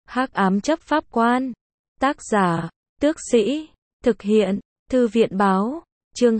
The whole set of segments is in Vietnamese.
Hắc ám chấp pháp quan. Tác giả, Tước Sĩ. Thực hiện, Thư viện báo. Chương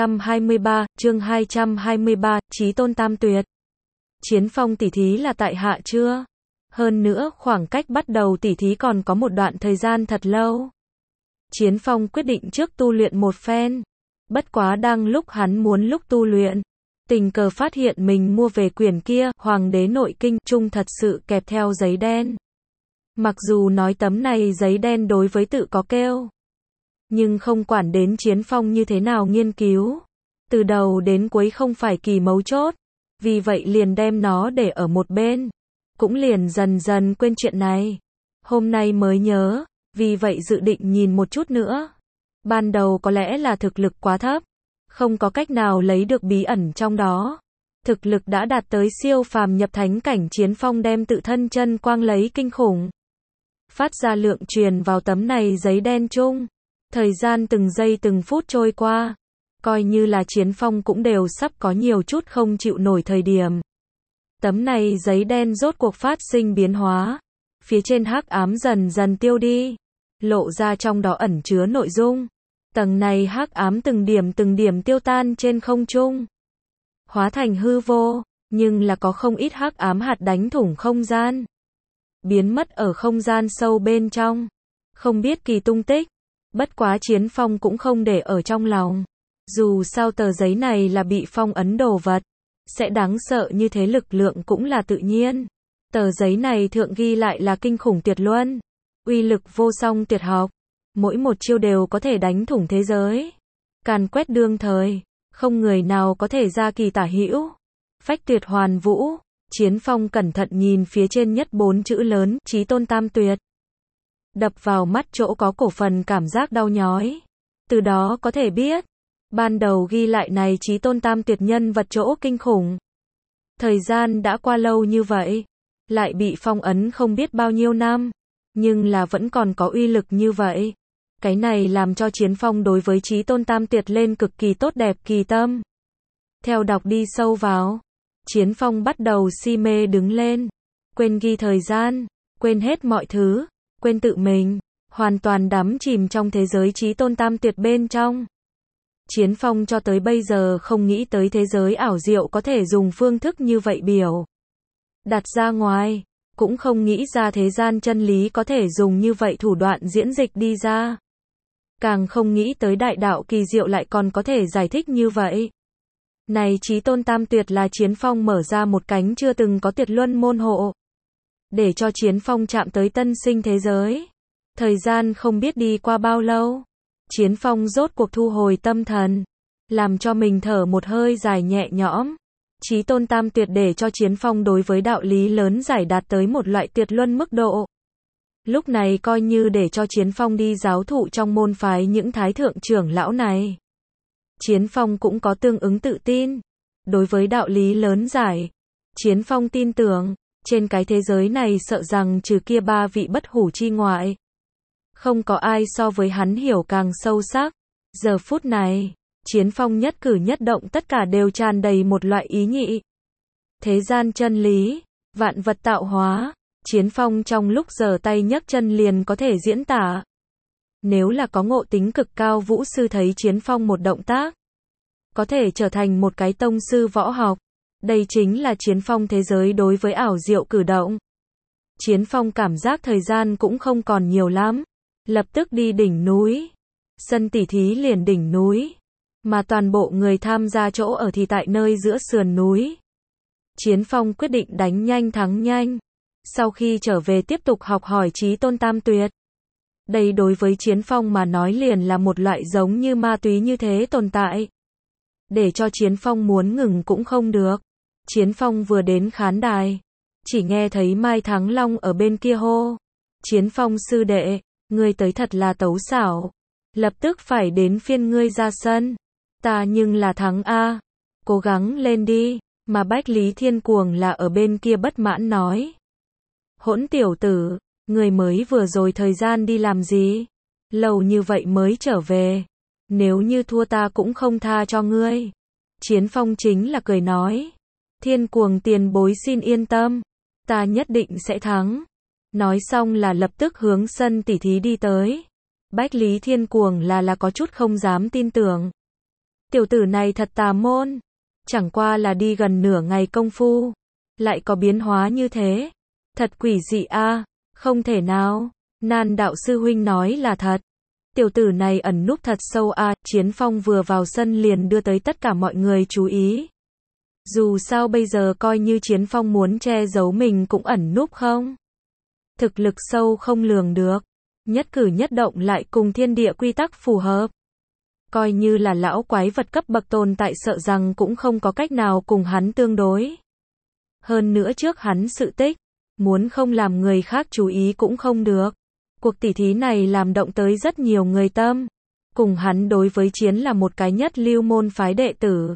223, Chí Tôn Tam Tuyệt. Chiến phong tỉ thí là tại hạ chưa? Hơn nữa khoảng cách bắt đầu tỉ thí còn có một đoạn thời gian thật lâu. Chiến phong quyết định trước tu luyện một phen. Bất quá đang lúc hắn muốn lúc tu luyện, tình cờ phát hiện mình mua về quyển kia, Hoàng đế nội kinh, chung thật sự kẹp theo giấy đen. Mặc dù nói tấm này giấy đen đối với tự có kêu, nhưng không quản đến Chiến phong như thế nào nghiên cứu, từ đầu đến cuối không phải kỳ mấu chốt, vì vậy liền đem nó để ở một bên, cũng liền dần dần quên chuyện này. Hôm nay mới nhớ, vì vậy dự định nhìn một chút nữa. Ban đầu có lẽ là thực lực quá thấp, không có cách nào lấy được bí ẩn trong đó. Thực lực đã đạt tới siêu phàm nhập thánh cảnh, Chiến phong đem tự thân chân quang lấy kinh khủng phát ra lượng truyền vào tấm này giấy đen chung. Thời gian từng giây từng phút trôi qua, coi như là Chiến phong cũng đều sắp có nhiều chút không chịu nổi thời điểm. Tấm này giấy đen rốt cuộc phát sinh biến hóa, phía trên hắc ám dần dần tiêu đi, lộ ra trong đó ẩn chứa nội dung. Tầng này hắc ám từng điểm tiêu tan trên không trung, hóa thành hư vô, nhưng là có không ít hắc ám hạt đánh thủng không gian, biến mất ở không gian sâu bên trong, không biết kỳ tung tích. Bất quá Chiến phong cũng không để ở trong lòng, dù sao tờ giấy này là bị phong ấn đồ vật, sẽ đáng sợ như thế lực lượng cũng là tự nhiên. Tờ giấy này thượng ghi lại là kinh khủng tuyệt luân, uy lực vô song tuyệt học, mỗi một chiêu đều có thể đánh thủng thế giới, càn quét đương thời, không người nào có thể ra kỳ tả hữu. Phách tuyệt hoàn vũ. Chiến phong cẩn thận nhìn phía trên nhất 4 chữ lớn, Chí Tôn Tam Tuyệt. Đập vào mắt chỗ có cổ phần cảm giác đau nhói. Từ đó có thể biết, ban đầu ghi lại này Chí Tôn Tam Tuyệt nhân vật chỗ kinh khủng. Thời gian đã qua lâu như vậy, lại bị phong ấn không biết bao nhiêu năm, nhưng là vẫn còn có uy lực như vậy. Cái này làm cho Chiến phong đối với Chí Tôn Tam Tuyệt lên cực kỳ tốt đẹp kỳ tâm. Theo đọc đi sâu vào, Chiến phong bắt đầu si mê đứng lên, quên ghi thời gian, quên hết mọi thứ, quên tự mình, hoàn toàn đắm chìm trong thế giới Chí Tôn Tam Tuyệt bên trong. Chiến phong cho tới bây giờ không nghĩ tới thế giới ảo diệu có thể dùng phương thức như vậy biểu đặt ra ngoài, cũng không nghĩ ra thế gian chân lý có thể dùng như vậy thủ đoạn diễn dịch đi ra. Càng không nghĩ tới đại đạo kỳ diệu lại còn có thể giải thích như vậy. Này Chí Tôn Tam Tuyệt là Chiến phong mở ra một cánh chưa từng có tuyệt luân môn hộ, để cho Chiến phong chạm tới tân sinh thế giới. Thời gian không biết đi qua bao lâu, Chiến phong rốt cuộc thu hồi tâm thần, làm cho mình thở một hơi dài nhẹ nhõm. Chí Tôn Tam Tuyệt để cho Chiến phong đối với đạo lý lớn giải đạt tới một loại tuyệt luân mức độ. Lúc này coi như để cho Chiến phong đi giáo thụ trong môn phái những thái thượng trưởng lão này, Chiến phong cũng có tương ứng tự tin. Đối với đạo lý lớn giải, Chiến phong tin tưởng, trên cái thế giới này sợ rằng trừ kia 3 vị bất hủ chi ngoại, không có ai so với hắn hiểu càng sâu sắc. Giờ phút này, Chiến phong nhất cử nhất động tất cả đều tràn đầy một loại ý nhị. Thế gian chân lý, vạn vật tạo hóa, Chiến phong trong lúc giở tay nhấc chân liền có thể diễn tả. Nếu là có ngộ tính cực cao vũ sư thấy Chiến phong một động tác, có thể trở thành một cái tông sư võ học. Đây chính là Chiến phong thế giới đối với ảo diệu cử động. Chiến phong cảm giác thời gian cũng không còn nhiều lắm, lập tức đi đỉnh núi. Sân tỉ thí liền đỉnh núi, mà toàn bộ người tham gia chỗ ở thì tại nơi giữa sườn núi. Chiến phong quyết định đánh nhanh thắng nhanh, sau khi trở về tiếp tục học hỏi Chí Tôn Tam Tuyệt. Đây đối với Chiến phong mà nói liền là một loại giống như ma túy như thế tồn tại, để cho Chiến phong muốn ngừng cũng không được. Chiến phong vừa đến khán đài, chỉ nghe thấy Mai Thắng Long ở bên kia hô: Chiến phong sư đệ, ngươi tới thật là tấu xảo, lập tức phải đến phiên ngươi ra sân. Ta nhưng là thắng a, cố gắng lên đi. Mà Bách Lý Thiên Cuồng là ở bên kia bất mãn nói: hỗn tiểu tử, ngươi mới vừa rồi thời gian đi làm gì? Lâu như vậy mới trở về, nếu như thua ta cũng không tha cho ngươi. Chiến phong chính là cười nói: Thiên Cuồng tiền bối xin yên tâm, ta nhất định sẽ thắng. Nói xong là lập tức hướng sân tỉ thí đi tới. Bách Lý Thiên Cuồng là có chút không dám tin tưởng. Tiểu tử này thật tà môn. Chẳng qua là đi gần nửa ngày công phu. Lại có biến hóa như thế. Thật quỷ dị a, không thể nào. Nan đạo sư huynh nói là thật. Tiểu tử này ẩn núp thật sâu a. Chiến Phong vừa vào sân liền đưa tới tất cả mọi người chú ý. Dù sao bây giờ coi như Chiến Phong muốn che giấu mình cũng ẩn núp không. Thực lực sâu không lường được. Nhất cử nhất động lại cùng thiên địa quy tắc phù hợp. Coi như là lão quái vật cấp bậc tồn tại sợ rằng cũng không có cách nào cùng hắn tương đối. Hơn nữa trước hắn sự tích, muốn không làm người khác chú ý cũng không được. Cuộc tỉ thí này làm động tới rất nhiều người tâm. Cùng hắn đối với chiến là một cái nhất lưu môn phái đệ tử.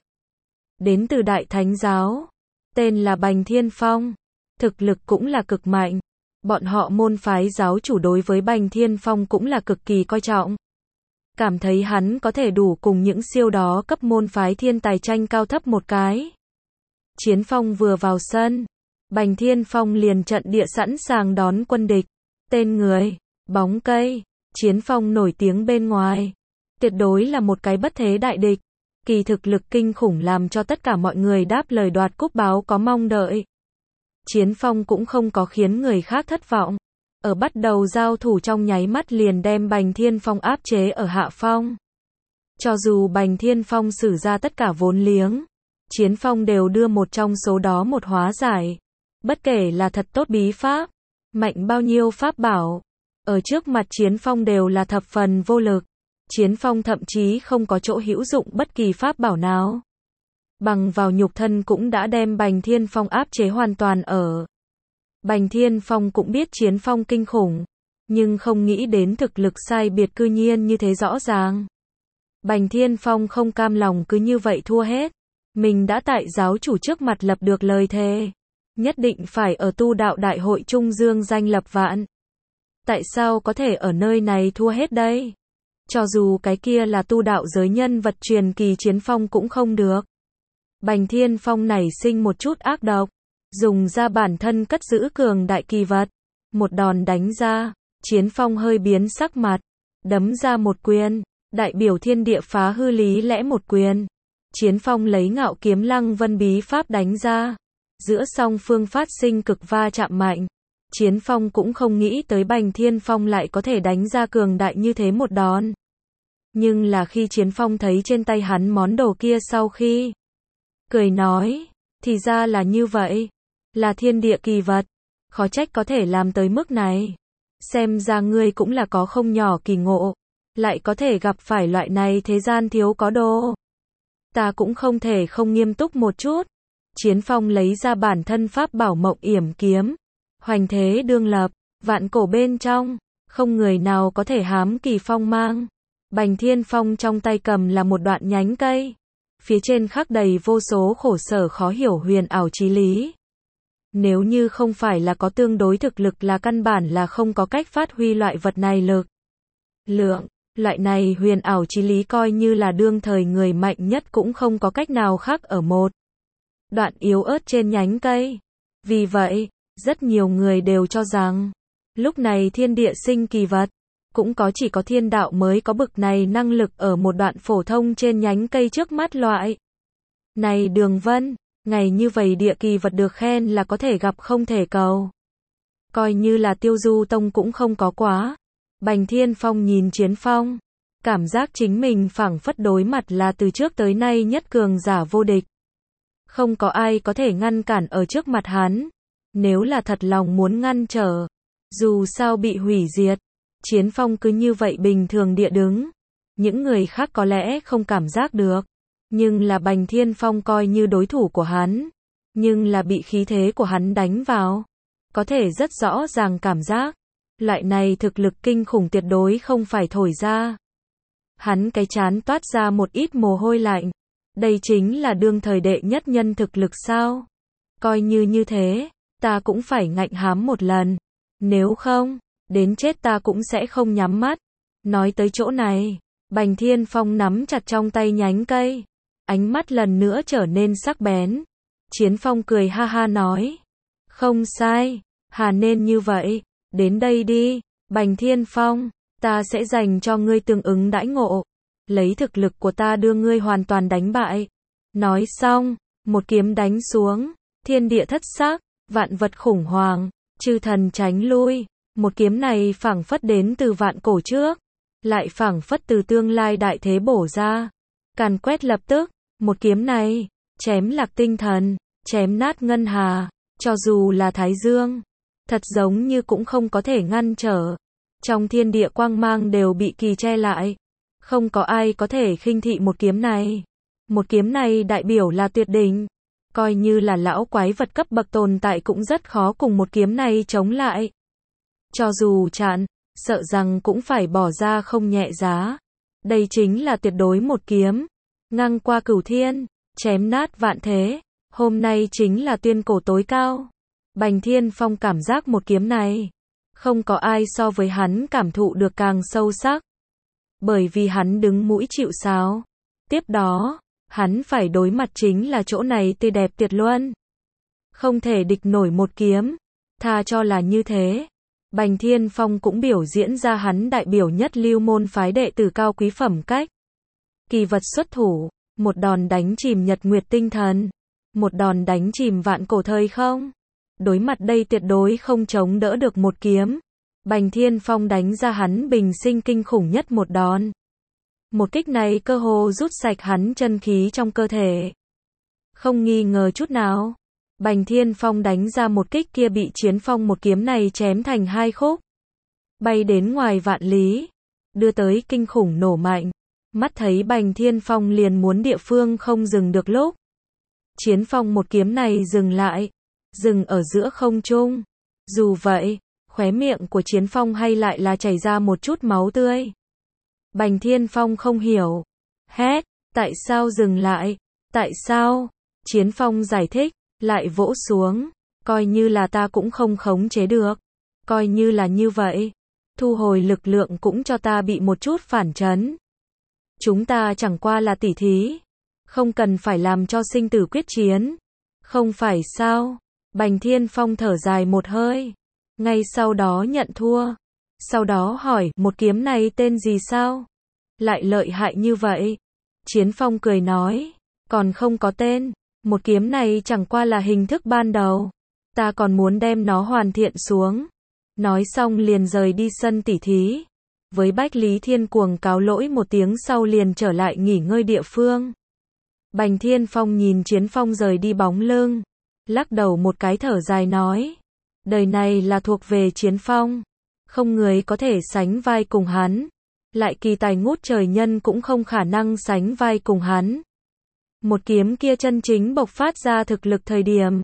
Đến từ Đại Thánh Giáo. Tên là Bành Thiên Phong. Thực lực cũng là cực mạnh. Bọn họ môn phái giáo chủ đối với Bành Thiên Phong cũng là cực kỳ coi trọng. Cảm thấy hắn có thể đủ cùng những siêu đó cấp môn phái thiên tài tranh cao thấp một cái. Chiến Phong vừa vào sân. Bành Thiên Phong liền trận địa sẵn sàng đón quân địch. Tên người, bóng cây, Chiến Phong nổi tiếng bên ngoài. Tuyệt đối là một cái bất thế đại địch. Kỳ thực lực kinh khủng làm cho tất cả mọi người đáp lời đoạt cúp báo có mong đợi. Chiến Phong cũng không có khiến người khác thất vọng. Ở bắt đầu giao thủ trong nháy mắt liền đem Bành Thiên Phong áp chế ở hạ phong. Cho dù Bành Thiên Phong sử ra tất cả vốn liếng, Chiến Phong đều đưa một trong số đó một hóa giải. Bất kể là thật tốt bí pháp, mạnh bao nhiêu pháp bảo, ở trước mặt Chiến Phong đều là thập phần vô lực. Chiến Phong thậm chí không có chỗ hữu dụng bất kỳ pháp bảo nào. Bằng vào nhục thân cũng đã đem Bành Thiên Phong áp chế hoàn toàn ở. Bành Thiên Phong cũng biết Chiến Phong kinh khủng, nhưng không nghĩ đến thực lực sai biệt cư nhiên như thế rõ ràng. Bành Thiên Phong không cam lòng cứ như vậy thua hết. Mình đã tại giáo chủ trước mặt lập được lời thề. Nhất định phải ở tu đạo đại hội trung dương danh lập vạn. Tại sao có thể ở nơi này thua hết đây? Cho dù cái kia là tu đạo giới nhân vật truyền kỳ Chiến Phong cũng không được. Bành Thiên Phong nảy sinh một chút ác độc. Dùng ra bản thân cất giữ cường đại kỳ vật. Một đòn đánh ra. Chiến Phong hơi biến sắc mặt. Đấm ra một quyền. Đại biểu thiên địa phá hư lý lẽ một quyền. Chiến Phong lấy Ngạo Kiếm Lăng Vân bí pháp đánh ra. Giữa song phương phát sinh cực va chạm mạnh. Chiến Phong cũng không nghĩ tới Bành Thiên Phong lại có thể đánh ra cường đại như thế một đòn. Nhưng là khi Chiến Phong thấy trên tay hắn món đồ kia sau khi cười nói, thì ra là như vậy, là thiên địa kỳ vật, khó trách có thể làm tới mức này. Xem ra ngươi cũng là có không nhỏ kỳ ngộ, lại có thể gặp phải loại này thế gian thiếu có đồ. Ta cũng không thể không nghiêm túc một chút. Chiến Phong lấy ra bản thân pháp bảo Mộng Yểm Kiếm. Hoành thế đương lập, vạn cổ bên trong, không người nào có thể hám kỳ phong mang. Bành Thiên Phong trong tay cầm là một đoạn nhánh cây. Phía trên khắc đầy vô số khổ sở khó hiểu huyền ảo chí lý. Nếu như không phải là có tương đối thực lực là căn bản là không có cách phát huy loại vật này lực lượng. Loại này huyền ảo chí lý coi như là đương thời người mạnh nhất cũng không có cách nào khác ở một đoạn yếu ớt trên nhánh cây. Vì vậy, rất nhiều người đều cho rằng, lúc này thiên địa sinh kỳ vật, cũng có chỉ có thiên đạo mới có bực này năng lực ở một đoạn phổ thông trên nhánh cây trước mắt loại. Này Đường Vân, ngày như vậy địa kỳ vật được khen là có thể gặp không thể cầu. Coi như là Tiêu Du Tông cũng không có quá. Bành Thiên Phong nhìn Chiến Phong, cảm giác chính mình phảng phất đối mặt là từ trước tới nay nhất cường giả vô địch. Không có ai có thể ngăn cản ở trước mặt hắn. Nếu là thật lòng muốn ngăn trở, dù sao bị hủy diệt, Chiến Phong cứ như vậy bình thường địa đứng. Những người khác có lẽ không cảm giác được, nhưng là Bành Thiên Phong coi như đối thủ của hắn, nhưng là bị khí thế của hắn đánh vào, có thể rất rõ ràng cảm giác, loại này thực lực kinh khủng tuyệt đối không phải thổi ra. Hắn cái trán toát ra một ít mồ hôi lạnh, đây chính là đương thời đệ nhất nhân thực lực sao? Coi như thế, ta cũng phải ngạnh hám một lần, nếu không, đến chết ta cũng sẽ không nhắm mắt. Nói tới chỗ này, Bành Thiên Phong nắm chặt trong tay nhánh cây, ánh mắt lần nữa trở nên sắc bén. Chiến Phong cười ha ha nói, không sai, hà nên như vậy, Đến đây đi, Bành Thiên Phong, ta sẽ dành cho ngươi tương ứng đãi ngộ. Lấy thực lực của ta đưa ngươi hoàn toàn đánh bại. Nói xong, một kiếm đánh xuống, thiên địa thất sắc, vạn vật khủng hoảng, chư thần tránh lui. Một kiếm này phảng phất đến từ vạn cổ trước, lại phảng phất từ tương lai đại thế bổ ra. Càn quét lập tức, một kiếm này, chém lạc tinh thần, chém nát ngân hà, cho dù là Thái Dương, thật giống như cũng không có thể ngăn trở. Trong thiên địa quang mang đều bị kỳ che lại, không có ai có thể khinh thị một kiếm này. Một kiếm này đại biểu là tuyệt đỉnh, coi như là lão quái vật cấp bậc tồn tại cũng rất khó cùng một kiếm này chống lại. Cho dù chặn, sợ rằng cũng phải bỏ ra không nhẹ giá. Đây chính là tuyệt đối một kiếm, ngang qua cửu thiên, chém nát vạn thế. Hôm nay chính là tuyên cổ tối cao. Bành Thiên Phong cảm giác một kiếm này, không có ai so với hắn cảm thụ được càng sâu sắc. Bởi vì hắn đứng mũi chịu sào. Tiếp đó, hắn phải đối mặt chính là chỗ này tươi đẹp tuyệt luân. Không thể địch nổi một kiếm, tha cho là như thế. Bành Thiên Phong cũng biểu diễn ra hắn đại biểu nhất lưu môn phái đệ tử cao quý phẩm cách. Kỳ vật xuất thủ, một đòn đánh chìm nhật nguyệt tinh thần, một đòn đánh chìm vạn cổ thời không. Đối mặt đây tuyệt đối không chống đỡ được một kiếm. Bành Thiên Phong đánh ra hắn bình sinh kinh khủng nhất một đòn. Một kích này cơ hồ rút sạch hắn chân khí trong cơ thể. Không nghi ngờ chút nào, Bành Thiên Phong đánh ra một kích kia bị Chiến Phong một kiếm này chém thành hai khúc, bay đến ngoài vạn lý, đưa tới kinh khủng nổ mạnh. Mắt thấy Bành Thiên Phong liền muốn địa phương không dừng được lúc, Chiến Phong một kiếm này dừng lại, dừng ở giữa không trung. Dù vậy, khóe miệng của Chiến Phong hay lại là chảy ra một chút máu tươi. Bành Thiên Phong không hiểu, hét, tại sao dừng lại, tại sao? Chiến Phong giải thích, lại vỗ xuống, coi như là ta cũng không khống chế được, coi như là như vậy, thu hồi lực lượng cũng cho ta bị một chút phản chấn. Chúng ta chẳng qua là tỉ thí, không cần phải làm cho sinh tử quyết chiến, không phải sao? Bành Thiên Phong thở dài một hơi, ngay sau đó nhận thua. Sau đó hỏi, một kiếm này tên gì sao? Lại lợi hại như vậy? Chiến Phong cười nói, còn không có tên, một kiếm này chẳng qua là hình thức ban đầu, ta còn muốn đem nó hoàn thiện xuống. Nói xong liền rời đi sân tỉ thí, với Bách Lý Thiên cuồng cáo lỗi một tiếng sau liền trở lại nghỉ ngơi địa phương. Bành Thiên Phong nhìn Chiến Phong rời đi bóng lưng, lắc đầu một cái thở dài nói, đời này là thuộc về Chiến Phong, không người có thể sánh vai cùng hắn, lại kỳ tài ngút trời nhân cũng không khả năng sánh vai cùng hắn. Một kiếm kia chân chính bộc phát ra thực lực thời điểm,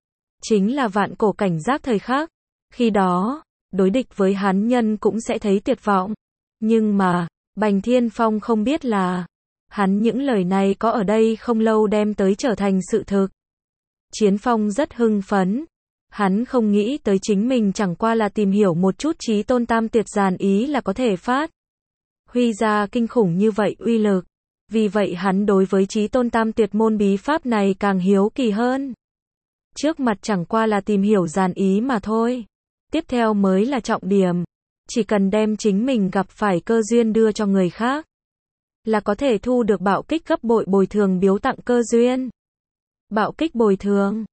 chính là vạn cổ cảnh giác thời khắc, khi đó, đối địch với hắn nhân cũng sẽ thấy tuyệt vọng. Nhưng mà, Bành Thiên Phong không biết là, hắn những lời này có ở đây không lâu đem tới trở thành sự thực. Chiến Phong rất hưng phấn. Hắn không nghĩ tới chính mình chẳng qua là tìm hiểu một chút Chí Tôn Tam Tuyệt Giàn Ý là có thể phát huy ra kinh khủng như vậy uy lực. Vì vậy hắn đối với Chí Tôn Tam Tuyệt môn bí pháp này càng hiếu kỳ hơn. Trước mặt chẳng qua là tìm hiểu giàn ý mà thôi. Tiếp theo mới là trọng điểm. Chỉ cần đem chính mình gặp phải cơ duyên đưa cho người khác, là có thể thu được bạo kích gấp bội bồi thường biếu tặng cơ duyên. Bạo kích bồi thường.